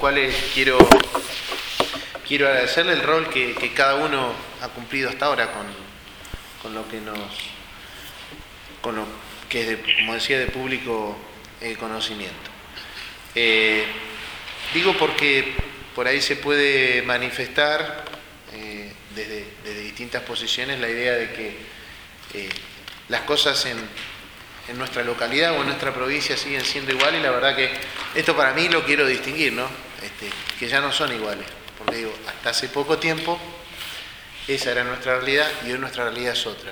cuales quiero agradecerle el rol que cada uno ha cumplido hasta ahora con lo que es, como decía, de público conocimiento. Digo porque por ahí se puede manifestar desde distintas posiciones la idea de que las cosas en nuestra localidad o en nuestra provincia siguen siendo iguales, y la verdad que esto para mí lo quiero distinguir, ¿no? Que ya no son iguales, porque digo, hasta hace poco tiempo esa era nuestra realidad y hoy nuestra realidad es otra.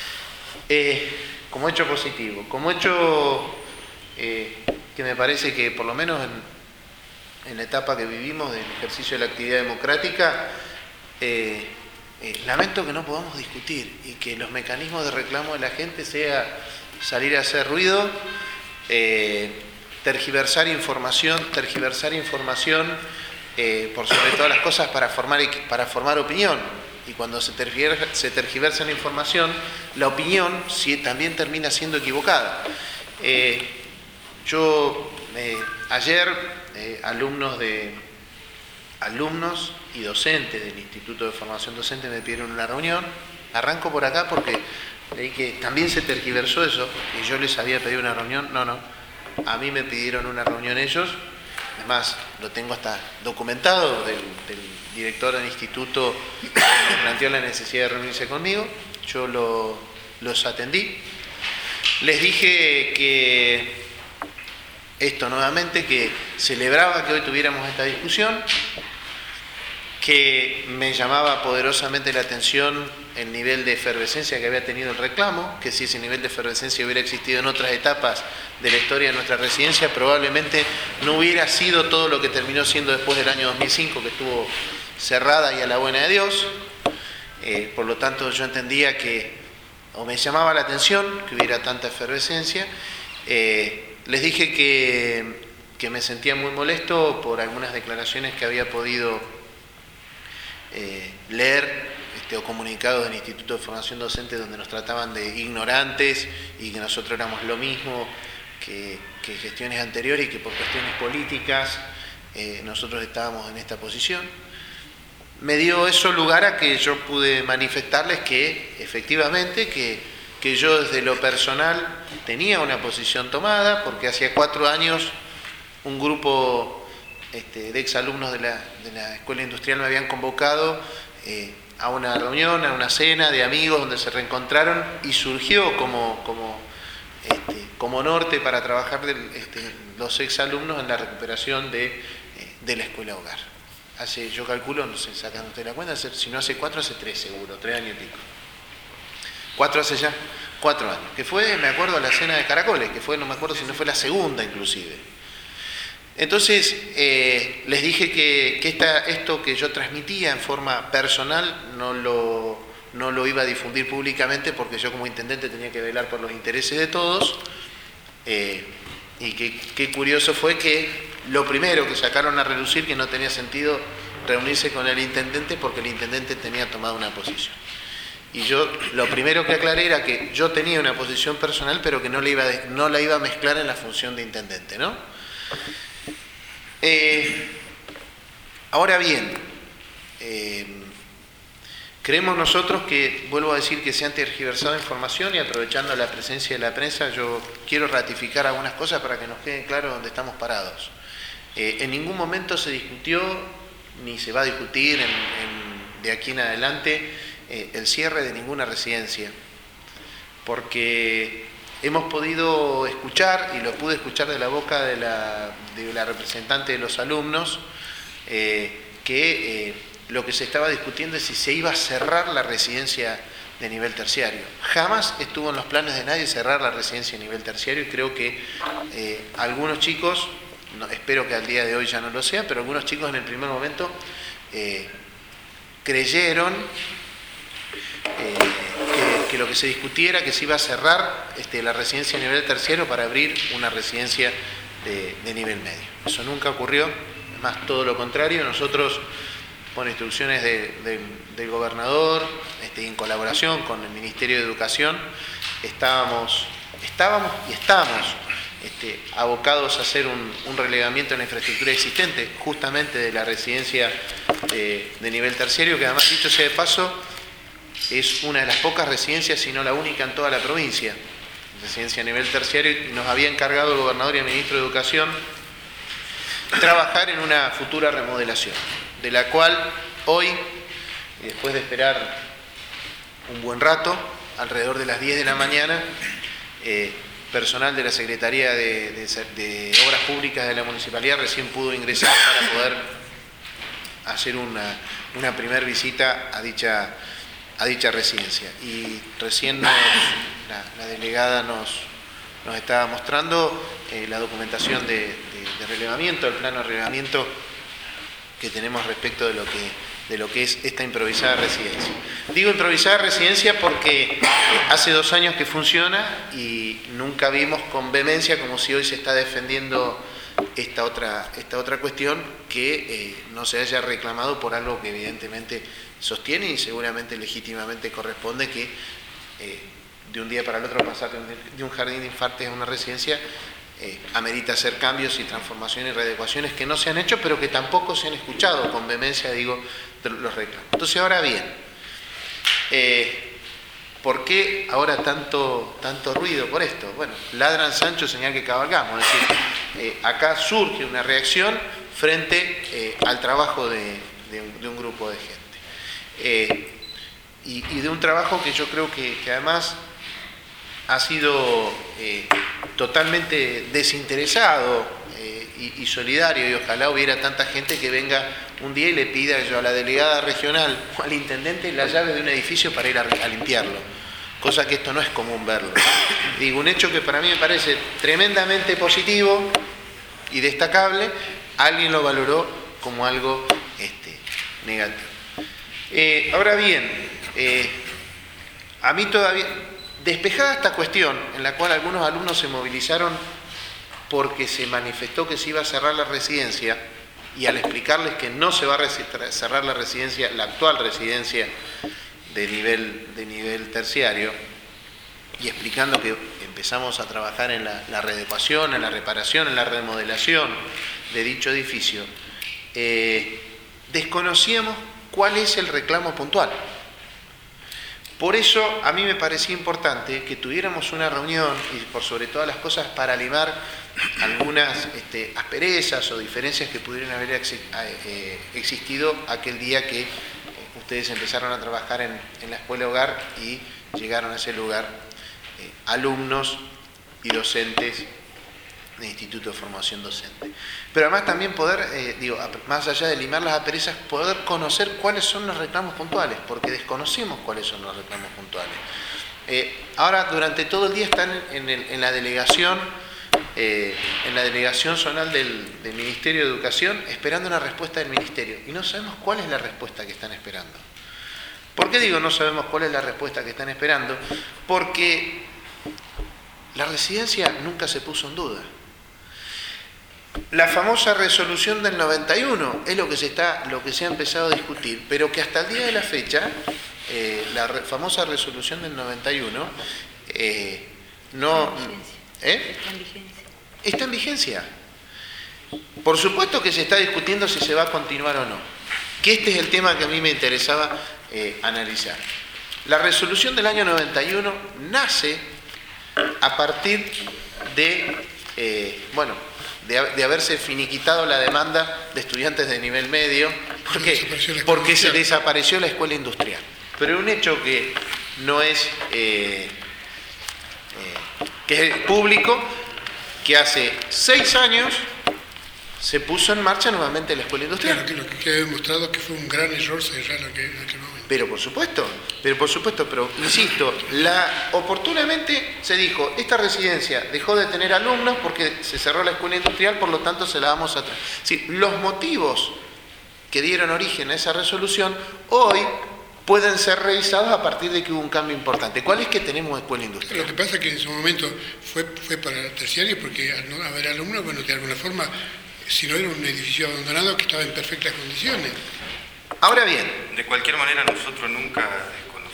Como hecho positivo, como hecho que me parece que por lo menos en la etapa que vivimos del ejercicio de la actividad democrática, lamento que no podamos discutir y que los mecanismos de reclamo de la gente sea salir a hacer ruido, tergiversar información por sobre todas las cosas para formar opinión. Y cuando se tergiversa la información, la opinión también termina siendo equivocada. Ayer alumnos y docentes del Instituto de Formación Docente me pidieron una reunión. Arranco por acá porque leí que también se tergiversó eso, y yo les había pedido una reunión. No, a mí me pidieron una reunión ellos. Además, lo tengo hasta documentado del director del instituto que planteó la necesidad de reunirse conmigo. Yo los atendí. Les dije que esto nuevamente, que celebraba que hoy tuviéramos esta discusión, que me llamaba poderosamente la atención el nivel de efervescencia que había tenido el reclamo, que si ese nivel de efervescencia hubiera existido en otras etapas de la historia de nuestra residencia, probablemente no hubiera sido todo lo que terminó siendo después del año 2005, que estuvo cerrada y a la buena de Dios. Por lo tanto, yo entendía o me llamaba la atención que hubiera tanta efervescencia. Les dije que me sentía muy molesto por algunas declaraciones que había podido leer o comunicados del Instituto de Formación Docente, donde nos trataban de ignorantes y que nosotros éramos lo mismo que gestiones anteriores, y que por cuestiones políticas nosotros estábamos en esta posición. Me dio eso lugar a que yo pude manifestarles que efectivamente que yo desde lo personal tenía una posición tomada, porque hacía 4 años un grupo de exalumnos de la Escuela Industrial me habían convocado a una reunión, a una cena de amigos donde se reencontraron, y surgió como norte para trabajar los exalumnos en la recuperación de la escuela hogar. Yo calculo, no sé, sacando usted la cuenta, si no hace 4, hace 3 seguro, 3 años y pico. 4 hace ya 4 años, que fue, me acuerdo, la cena de Caracoles, que fue, no me acuerdo si no fue la segunda inclusive. Entonces, les dije que esto que yo transmitía en forma personal no lo iba a difundir públicamente, porque yo como intendente tenía que velar por los intereses de todos, y qué curioso fue que lo primero que sacaron a relucir, que no tenía sentido reunirse con el intendente porque el intendente tenía tomado una posición. Y yo lo primero que aclaré era que yo tenía una posición personal, pero que no la iba a mezclar en la función de intendente, ¿no? Ahora bien, creemos nosotros que, vuelvo a decir, que se han tergiversado información, y aprovechando la presencia de la prensa, yo quiero ratificar algunas cosas para que nos quede claro dónde estamos parados. En ningún momento se discutió, ni se va a discutir de aquí en adelante, el cierre de ninguna residencia, porque hemos podido escuchar, y lo pude escuchar de la boca de la representante de los alumnos, que lo que se estaba discutiendo es si se iba a cerrar la residencia de nivel terciario. Jamás estuvo en los planes de nadie cerrar la residencia de nivel terciario, y creo que algunos chicos, espero que al día de hoy ya no lo sea, pero algunos chicos en el primer momento creyeron que lo que se discutiera, que se iba a cerrar la residencia de nivel terciario para abrir una residencia de nivel medio. Eso nunca ocurrió, más todo lo contrario. Nosotros, por instrucciones del gobernador, y en colaboración con el Ministerio de Educación, estábamos y estamos abocados a hacer un relevamiento en la infraestructura existente, justamente de la residencia de nivel terciario, que además, dicho sea de paso, es una de las pocas residencias, si no la única en toda la provincia, residencia a nivel terciario, y nos había encargado el gobernador y el ministro de Educación trabajar en una futura remodelación, de la cual hoy, y después de esperar un buen rato, alrededor de las 10 de la mañana, personal de la Secretaría de Obras Públicas de la Municipalidad recién pudo ingresar para poder hacer una primera visita a dicha residencia. Y recién la delegada nos estaba mostrando la documentación de relevamiento, el plano de relevamiento que tenemos respecto de lo que es esta improvisada residencia. Digo improvisada residencia porque hace 2 años que funciona y nunca vimos con vehemencia, como si hoy se está defendiendo esta otra cuestión, que no se haya reclamado por algo que evidentemente sostiene y seguramente legítimamente corresponde, que de un día para el otro pasar de un jardín de infantes a una residencia amerita hacer cambios y transformaciones y readecuaciones que no se han hecho, pero que tampoco se han escuchado con vehemencia, digo, los reclamos. Entonces, ahora bien, ¿por qué ahora tanto ruido por esto? Bueno, ladran Sancho, señal que cabalgamos. Es decir, acá surge una reacción frente al trabajo de un grupo de gente. Y de un trabajo que yo creo que además ha sido totalmente desinteresado y solidario, y ojalá hubiera tanta gente que venga un día y le pida yo a la delegada regional o al intendente la llave de un edificio para ir a limpiarlo, cosa que esto no es común verlo. Digo, un hecho que para mí me parece tremendamente positivo y destacable, alguien lo valoró como algo negativo. Ahora bien, a mí todavía, despejada esta cuestión en la cual algunos alumnos se movilizaron porque se manifestó que se iba a cerrar la residencia, y al explicarles que no se va a cerrar la residencia, la actual residencia de nivel terciario, y explicando que empezamos a trabajar en la readecuación, en la reparación, en la remodelación de dicho edificio, desconocíamos cuál es el reclamo puntual. Por eso a mí me parecía importante que tuviéramos una reunión, y por sobre todas las cosas para limar algunas asperezas o diferencias que pudieran haber existido aquel día que ustedes empezaron a trabajar en la escuela hogar y llegaron a ese lugar alumnos y docentes del Instituto de Formación Docente. Pero además también poder, más allá de limar las asperezas, poder conocer cuáles son los reclamos puntuales, porque desconocemos cuáles son los reclamos puntuales. Ahora, durante todo el día están en la delegación zonal del Ministerio de Educación esperando una respuesta del Ministerio, y no sabemos cuál es la respuesta que están esperando. ¿Por qué digo no sabemos cuál es la respuesta que están esperando? Porque la residencia nunca se puso en duda. La famosa resolución del 91 es lo que se ha empezado a discutir, pero que hasta el día de la fecha, la famosa resolución del 91 no... Está en vigencia. Por supuesto que se está discutiendo si se va a continuar o no, que este es el tema que a mí me interesaba analizar. La resolución del año 91 nace a partir de haberse finiquitado la demanda de estudiantes de nivel medio, porque se desapareció la escuela industrial. Pero un hecho que no es que es público, que hace 6 años se puso en marcha nuevamente la escuela industrial. Claro, que lo que queda demostrado que fue un gran error cerrar en aquel momento. Pero por supuesto, insisto, oportunamente se dijo, esta residencia dejó de tener alumnos porque se cerró la escuela industrial, por lo tanto se la vamos a traer. Sí, los motivos que dieron origen a esa resolución hoy pueden ser revisados a partir de que hubo un cambio importante. ¿Cuál es? Que tenemos escuela industrial. Lo que pasa es que en su momento fue para el terciario, porque al no haber alumnos, bueno, de alguna forma, si no era un edificio abandonado que estaba en perfectas condiciones. Ahora bien, de cualquier manera nosotros nunca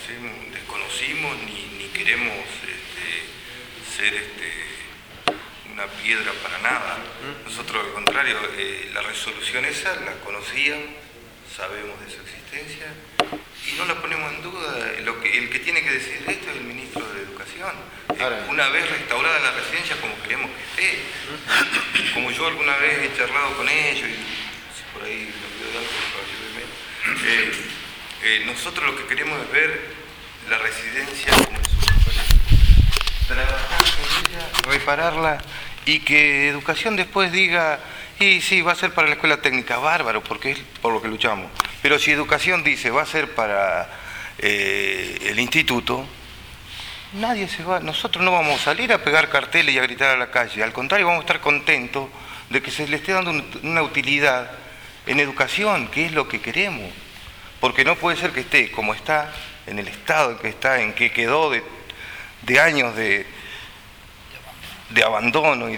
desconocimos ni queremos ser ninguna piedra para nada. Nosotros, al contrario, la resolución esa la conocíamos, sabemos de su existencia y no la ponemos en duda. El que tiene que decidir esto es el ministro de Educación. Una vez restaurada la residencia como queremos que esté, como yo alguna vez he charlado con ellos, y si por ahí me olvido de algo, por favor, ayúdenme. Nosotros lo que queremos es ver la residencia como trabajar con ella, repararla y que Educación después diga, y sí, va a ser para la escuela técnica, bárbaro, porque es por lo que luchamos. Pero si Educación dice, va a ser para el instituto, nadie se va, nosotros no vamos a salir a pegar carteles y a gritar a la calle, al contrario, vamos a estar contentos de que se le esté dando una utilidad en educación, que es lo que queremos. Porque no puede ser que esté como está, en el estado en que está, en que quedó de años de abandono y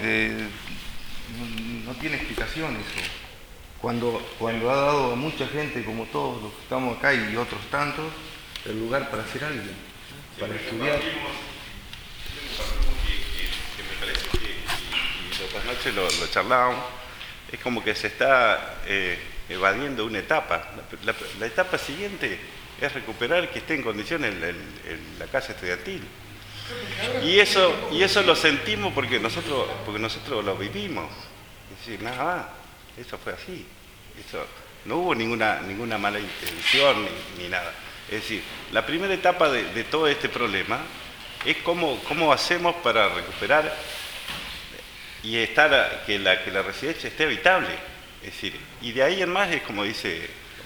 no tiene explicación eso. Cuando ha dado a mucha gente, como todos los que estamos acá y otros tantos, el lugar para hacer algo, para estudiar. Que me parece que, y otras noches lo charlábamos, es como que se está evadiendo una etapa. La etapa siguiente es recuperar que esté en condiciones la casa estudiantil. Y eso lo sentimos porque nosotros lo vivimos. Es decir, nada más, eso fue así. Eso, no hubo ninguna mala intención ni nada. Es decir, la primera etapa de todo este problema es cómo hacemos para recuperar y que la residencia esté habitable. Es decir, y de ahí en más es como dice,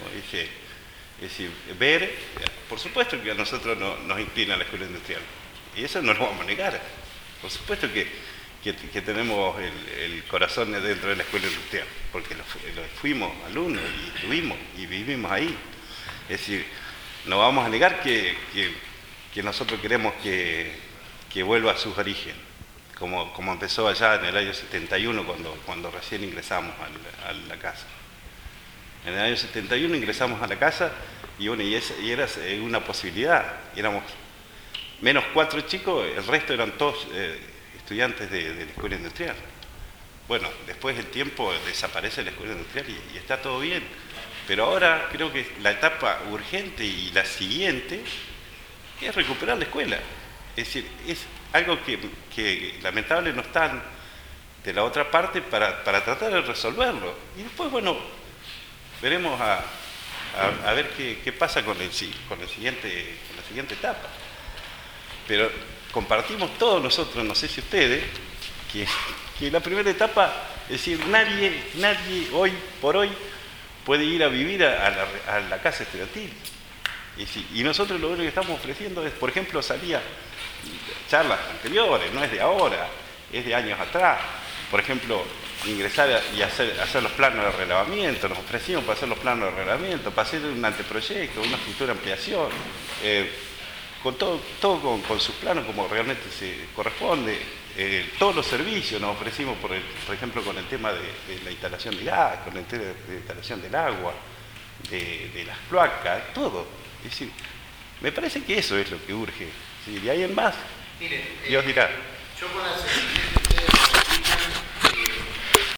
es decir, ver, por supuesto que a nosotros nos inclina la escuela industrial. Y eso no lo vamos a negar. Por supuesto que tenemos el corazón dentro de la escuela industrial, porque fuimos alumnos y estuvimos y vivimos ahí. Es decir, no vamos a negar que nosotros queremos que vuelva a sus orígenes, como empezó allá en el año 71 cuando recién ingresamos a la casa. En el año 71 ingresamos a la casa y bueno, y era una posibilidad. Éramos menos 4 chicos, el resto eran todos estudiantes de la escuela industrial. Bueno, después del tiempo desaparece la escuela industrial y está todo bien. Pero ahora creo que la etapa urgente y la siguiente es recuperar la escuela. Es decir, es algo que lamentable no están de la otra parte para tratar de resolverlo. Y después, bueno, veremos a ver qué pasa con la siguiente etapa. Pero compartimos todos nosotros, no sé si ustedes, que la primera etapa, es decir, nadie hoy por hoy puede ir a vivir a la casa estudiantil. Y nosotros lo único que estamos ofreciendo es, por ejemplo, salía charlas anteriores, no es de ahora, es de años atrás. Por ejemplo, ingresar y hacer los planos de relevamiento, nos ofrecimos para hacer los planos de relevamiento, para hacer un anteproyecto, una futura ampliación, con todo con sus planos como realmente se corresponde. Todos los servicios nos ofrecimos, por ejemplo, con el tema de la instalación de gas, con el tema de la instalación del agua, de las cloacas, todo. Es decir, me parece que eso es lo que urge. Si de ahí en más, Mire, Dios dirá. Yo con la